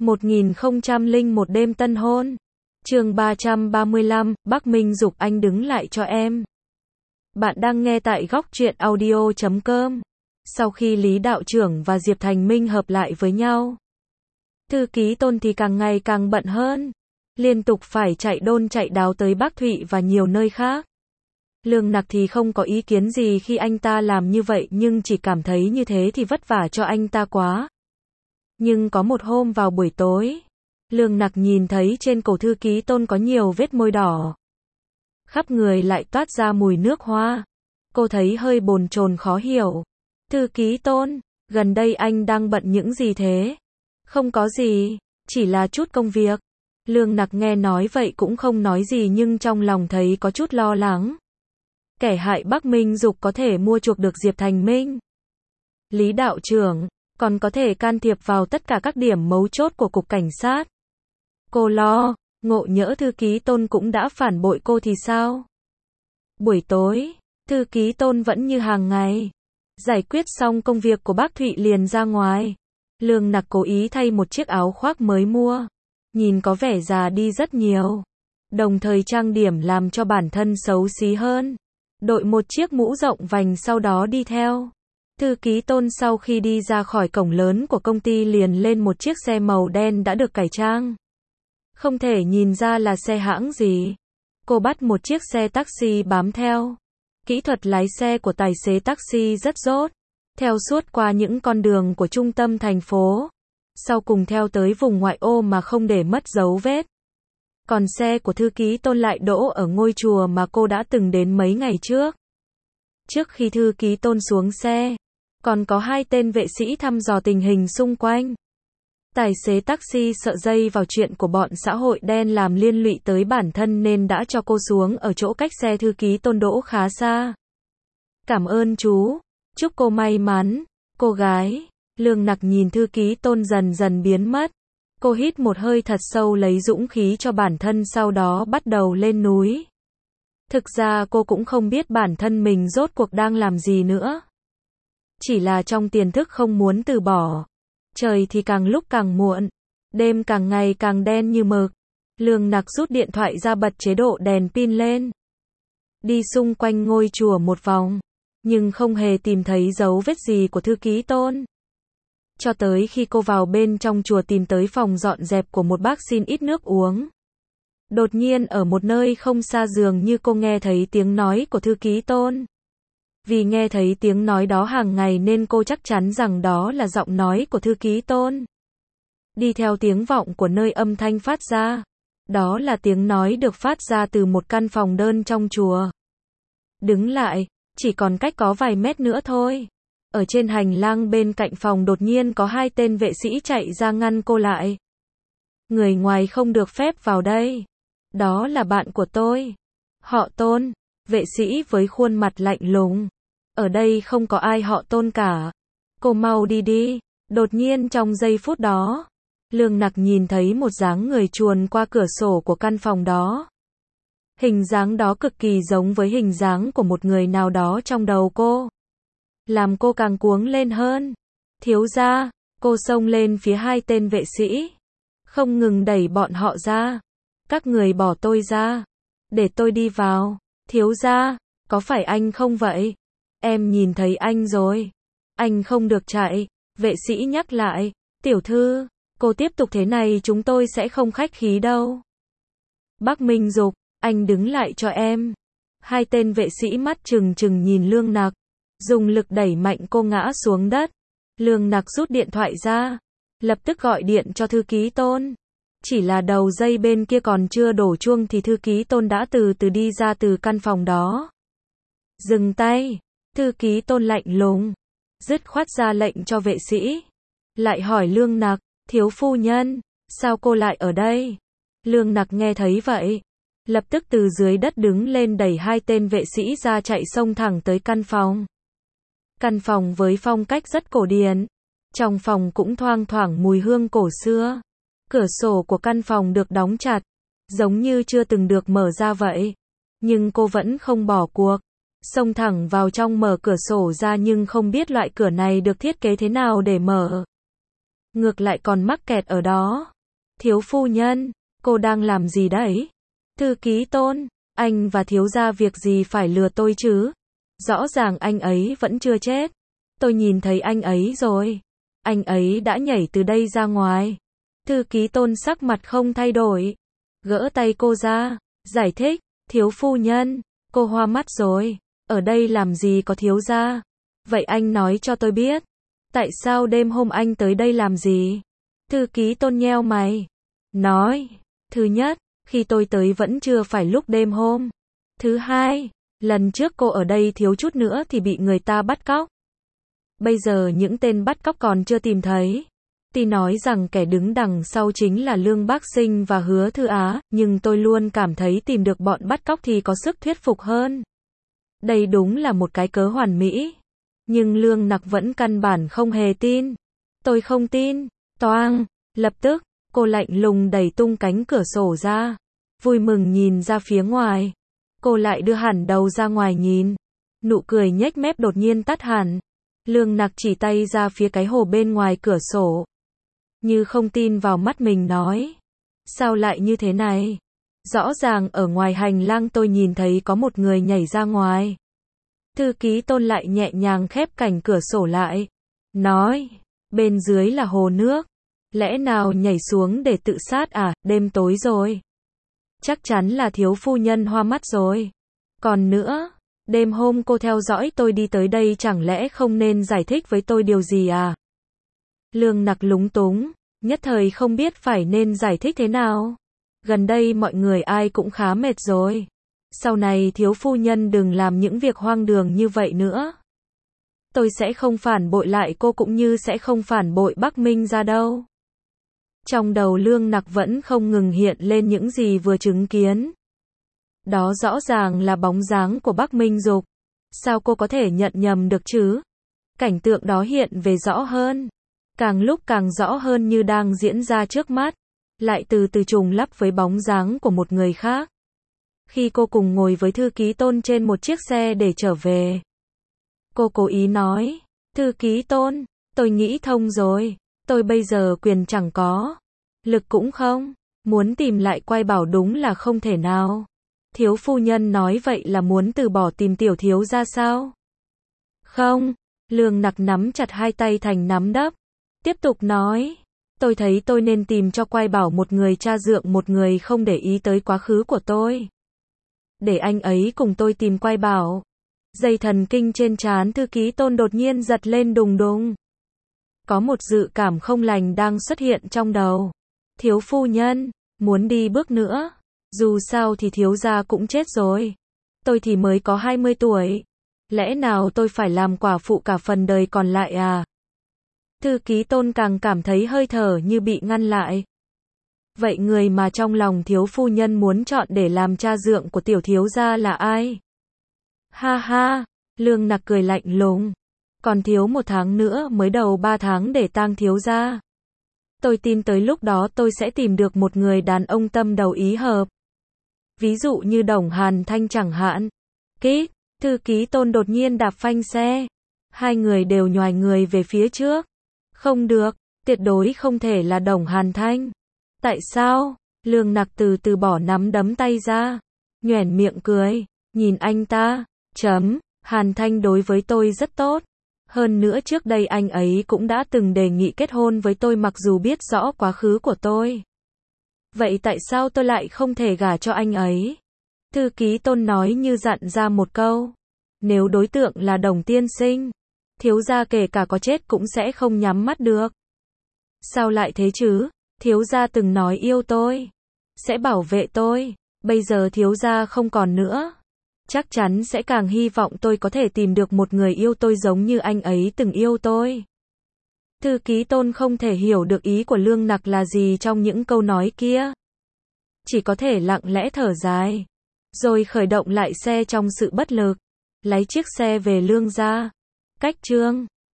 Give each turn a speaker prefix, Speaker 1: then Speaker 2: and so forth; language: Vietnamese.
Speaker 1: 1001 đêm tân hôn. Chương 335, Bắc Minh Dục anh đứng lại cho em. Bạn đang nghe tại góc truyện audio.com. Sau khi Lý đạo trưởng và Diệp Thành Minh hợp lại với nhau, thư ký Tôn thì càng ngày càng bận hơn, liên tục phải chạy đôn chạy đáo tới Bắc Thụy và nhiều nơi khác. Lương Nặc thì không có ý kiến gì khi anh ta làm như vậy, nhưng chỉ cảm thấy như thế thì vất vả cho anh ta quá. Nhưng có một hôm vào buổi tối, Lương Nặc nhìn thấy trên cổ thư ký Tôn có nhiều vết môi đỏ, khắp người lại toát ra mùi nước hoa. Cô thấy hơi bồn chồn khó hiểu. Thư ký Tôn, gần đây anh đang bận những gì thế? Không có gì, chỉ là chút công việc. Lương Nặc nghe nói vậy cũng không nói gì, nhưng trong lòng thấy có chút lo lắng. Kẻ hại Bắc Minh Dục có thể mua chuộc được Diệp Thành Minh, Lý đạo trưởng còn có thể can thiệp vào tất cả các điểm mấu chốt của cục cảnh sát. Cô lo, ngộ nhỡ thư ký Tôn cũng đã phản bội cô thì sao? Buổi tối, thư ký Tôn vẫn như hàng ngày, giải quyết xong công việc của bác Thụy liền ra ngoài. Lương Nặc cố ý thay một chiếc áo khoác mới mua, nhìn có vẻ già đi rất nhiều, đồng thời trang điểm làm cho bản thân xấu xí hơn, đội một chiếc mũ rộng vành sau đó đi theo. Thư ký Tôn sau khi đi ra khỏi cổng lớn của công ty liền lên một chiếc xe màu đen đã được cải trang, không thể nhìn ra là xe hãng gì. Cô bắt một chiếc xe taxi bám theo. Kỹ thuật lái xe của tài xế taxi rất dốt, theo suốt qua những con đường của trung tâm thành phố, sau cùng theo tới vùng ngoại ô mà không để mất dấu vết. Còn xe của thư ký Tôn lại đỗ ở ngôi chùa mà cô đã từng đến mấy ngày trước. Trước khi thư ký Tôn xuống xe, còn có hai tên vệ sĩ thăm dò tình hình xung quanh. Tài xế taxi sợ dây vào chuyện của bọn xã hội đen làm liên lụy tới bản thân nên đã cho cô xuống ở chỗ cách xe thư ký Tôn đỗ khá xa. Cảm ơn chú, chúc cô may mắn, cô gái. Lương Nặc nhìn thư ký Tôn dần dần biến mất. Cô hít một hơi thật sâu lấy dũng khí cho bản thân, sau đó bắt đầu lên núi. Thực ra cô cũng không biết bản thân mình rốt cuộc đang làm gì nữa. Chỉ là trong tiềm thức không muốn từ bỏ. Trời thì càng lúc càng muộn, đêm càng ngày càng đen như mực. Lương Nặc rút điện thoại ra bật chế độ đèn pin lên, đi xung quanh ngôi chùa một vòng, nhưng không hề tìm thấy dấu vết gì của thư ký Tôn. Cho tới khi cô vào bên trong chùa tìm tới phòng dọn dẹp của một bác xin ít nước uống. Đột nhiên ở một nơi không xa dường như cô nghe thấy tiếng nói của thư ký Tôn. Vì nghe thấy tiếng nói đó hàng ngày nên cô chắc chắn rằng đó là giọng nói của thư ký Tôn. Đi theo tiếng vọng của nơi âm thanh phát ra, đó là tiếng nói được phát ra từ một căn phòng đơn trong chùa. Đứng lại, chỉ còn cách có vài mét nữa thôi. Ở trên hành lang bên cạnh phòng đột nhiên có hai tên vệ sĩ chạy ra ngăn cô lại. Người ngoài không được phép vào đây. Đó là bạn của tôi. Họ Tôn. Vệ sĩ với khuôn mặt lạnh lùng. Ở đây không có ai họ Tôn cả. Cô mau đi đi. Đột nhiên trong giây phút đó, Lương Nặc nhìn thấy một dáng người chuồn qua cửa sổ của căn phòng đó. Hình dáng đó cực kỳ giống với hình dáng của một người nào đó trong đầu cô, làm cô càng cuống lên hơn. Thiếu gia, cô xông lên phía hai tên vệ sĩ, không ngừng đẩy bọn họ ra. Các người bỏ tôi ra, để tôi đi vào. Thiếu gia, có phải anh không vậy? Em nhìn thấy anh rồi. Anh không được chạy. Vệ sĩ nhắc lại. Tiểu thư, cô tiếp tục thế này chúng tôi sẽ không khách khí đâu. Bắc Minh Dục, anh đứng lại cho em. Hai tên vệ sĩ mắt trừng trừng nhìn Lương Nặc, dùng lực đẩy mạnh cô ngã xuống đất. Lương Nặc rút điện thoại ra, lập tức gọi điện cho thư ký Tôn. Chỉ là đầu dây bên kia còn chưa đổ chuông thì thư ký Tôn đã từ từ đi ra từ căn phòng đó. Dừng tay. Thư ký Tôn lạnh lùng, dứt khoát ra lệnh cho vệ sĩ. Lại hỏi Lương Nặc, thiếu phu nhân, sao cô lại ở đây? Lương Nặc nghe thấy vậy, lập tức từ dưới đất đứng lên đẩy hai tên vệ sĩ ra chạy xông thẳng tới căn phòng. Căn phòng với phong cách rất cổ điển. Trong phòng cũng thoang thoảng mùi hương cổ xưa. Cửa sổ của căn phòng được đóng chặt, giống như chưa từng được mở ra vậy. Nhưng cô vẫn không bỏ cuộc, xông thẳng vào trong mở cửa sổ ra, nhưng không biết loại cửa này được thiết kế thế nào để mở. Ngược lại còn mắc kẹt ở đó. Thiếu phu nhân, cô đang làm gì đấy? Thư ký Tôn, anh và thiếu gia việc gì phải lừa tôi chứ? Rõ ràng anh ấy vẫn chưa chết. Tôi nhìn thấy anh ấy rồi. Anh ấy đã nhảy từ đây ra ngoài. Thư ký Tôn sắc mặt không thay đổi. Gỡ tay cô ra, giải thích, thiếu phu nhân, cô hoa mắt rồi. Ở đây làm gì có thiếu gia? Vậy anh nói cho tôi biết. Tại sao đêm hôm anh tới đây làm gì? Thư ký Tôn nheo mày. Nói, thứ nhất, khi tôi tới vẫn chưa phải lúc đêm hôm. Thứ hai, lần trước cô ở đây thiếu chút nữa thì bị người ta bắt cóc. Bây giờ những tên bắt cóc còn chưa tìm thấy. Tuy nói rằng kẻ đứng đằng sau chính là Lương Bác Sinh và Hứa Thư Á, nhưng tôi luôn cảm thấy tìm được bọn bắt cóc thì có sức thuyết phục hơn. Đây đúng là một cái cớ hoàn mỹ. Nhưng Lương Nặc vẫn căn bản không hề tin. Tôi không tin. Toang, lập tức, cô lạnh lùng đẩy tung cánh cửa sổ ra. Vui mừng nhìn ra phía ngoài. Cô lại đưa hẳn đầu ra ngoài nhìn. Nụ cười nhếch mép đột nhiên tắt hẳn. Lương Nặc chỉ tay ra phía cái hồ bên ngoài cửa sổ. Như không tin vào mắt mình nói. Sao lại như thế này? Rõ ràng ở ngoài hành lang tôi nhìn thấy có một người nhảy ra ngoài. Thư ký Tôn lại nhẹ nhàng khép cảnh cửa sổ lại. Nói, bên dưới là hồ nước. Lẽ nào nhảy xuống để tự sát à, đêm tối rồi. Chắc chắn là thiếu phu nhân hoa mắt rồi. Còn nữa, đêm hôm cô theo dõi tôi đi tới đây chẳng lẽ không nên giải thích với tôi điều gì à? Lương Nặc lúng túng, nhất thời không biết phải nên giải thích thế nào. Gần đây mọi người ai cũng khá mệt rồi. Sau này thiếu phu nhân đừng làm những việc hoang đường như vậy nữa. Tôi sẽ không phản bội lại cô cũng như sẽ không phản bội Bắc Minh ra đâu. Trong đầu Lương Nặc vẫn không ngừng hiện lên những gì vừa chứng kiến. Đó rõ ràng là bóng dáng của Bắc Minh Dục. Sao cô có thể nhận nhầm được chứ? Cảnh tượng đó hiện về rõ hơn. Càng lúc càng rõ hơn như đang diễn ra trước mắt. Lại từ từ trùng lắp với bóng dáng của một người khác. Khi cô cùng ngồi với thư ký Tôn trên một chiếc xe để trở về. Cô cố ý nói, thư ký Tôn, tôi nghĩ thông rồi. Tôi bây giờ quyền chẳng có. Lực cũng không. Muốn tìm lại Quay Bảo đúng là không thể nào. Thiếu phu nhân nói vậy là muốn từ bỏ tìm tiểu thiếu ra sao? Không. Lương Nặc nắm chặt hai tay thành nắm đấm. Tiếp tục nói. Tôi thấy tôi nên tìm cho Quay Bảo một người cha dượng, một người không để ý tới quá khứ của tôi. Để anh ấy cùng tôi tìm Quay Bảo. Dây thần kinh trên trán thư ký Tôn đột nhiên giật lên đùng đùng. Có một dự cảm không lành đang xuất hiện trong đầu. Thiếu phu nhân, muốn đi bước nữa. Dù sao thì thiếu gia cũng chết rồi. Tôi thì mới có 20 tuổi. Lẽ nào tôi phải làm quả phụ cả phần đời còn lại à? Thư ký Tôn càng cảm thấy hơi thở như bị ngăn lại. Vậy người mà trong lòng thiếu phu nhân muốn chọn để làm cha dượng của tiểu thiếu gia là ai? Ha ha, Lương Nặc cười lạnh lùng. Còn thiếu 1 tháng nữa mới đầu 3 tháng để tang thiếu gia. Tôi tin tới lúc đó tôi sẽ tìm được một người đàn ông tâm đầu ý hợp. Ví dụ như Đồng Hàn Thanh chẳng hạn. Kít, thư ký Tôn đột nhiên đạp phanh xe. Hai người đều nhoài người về phía trước. Không được, tuyệt đối không thể là Đồng Hàn Thanh. Tại sao? Lương Nặc từ từ bỏ nắm đấm tay ra. Nhoẻn miệng cười. Nhìn anh ta. Hàn Thanh đối với tôi rất tốt. Hơn nữa trước đây anh ấy cũng đã từng đề nghị kết hôn với tôi mặc dù biết rõ quá khứ của tôi. Vậy tại sao tôi lại không thể gả cho anh ấy? Thư ký Tôn nói như dặn ra một câu. Nếu đối tượng là Đồng tiên sinh, thiếu gia kể cả có chết cũng sẽ không nhắm mắt được. Sao lại thế chứ? Thiếu gia từng nói yêu tôi, sẽ bảo vệ tôi. Bây giờ thiếu gia không còn nữa. Chắc chắn sẽ càng hy vọng tôi có thể tìm được một người yêu tôi giống như anh ấy từng yêu tôi. Thư ký Tôn không thể hiểu được ý của Lương Nặc là gì trong những câu nói kia. Chỉ có thể lặng lẽ thở dài. Rồi khởi động lại xe trong sự bất lực. Lái chiếc xe về Lương gia. Cách chương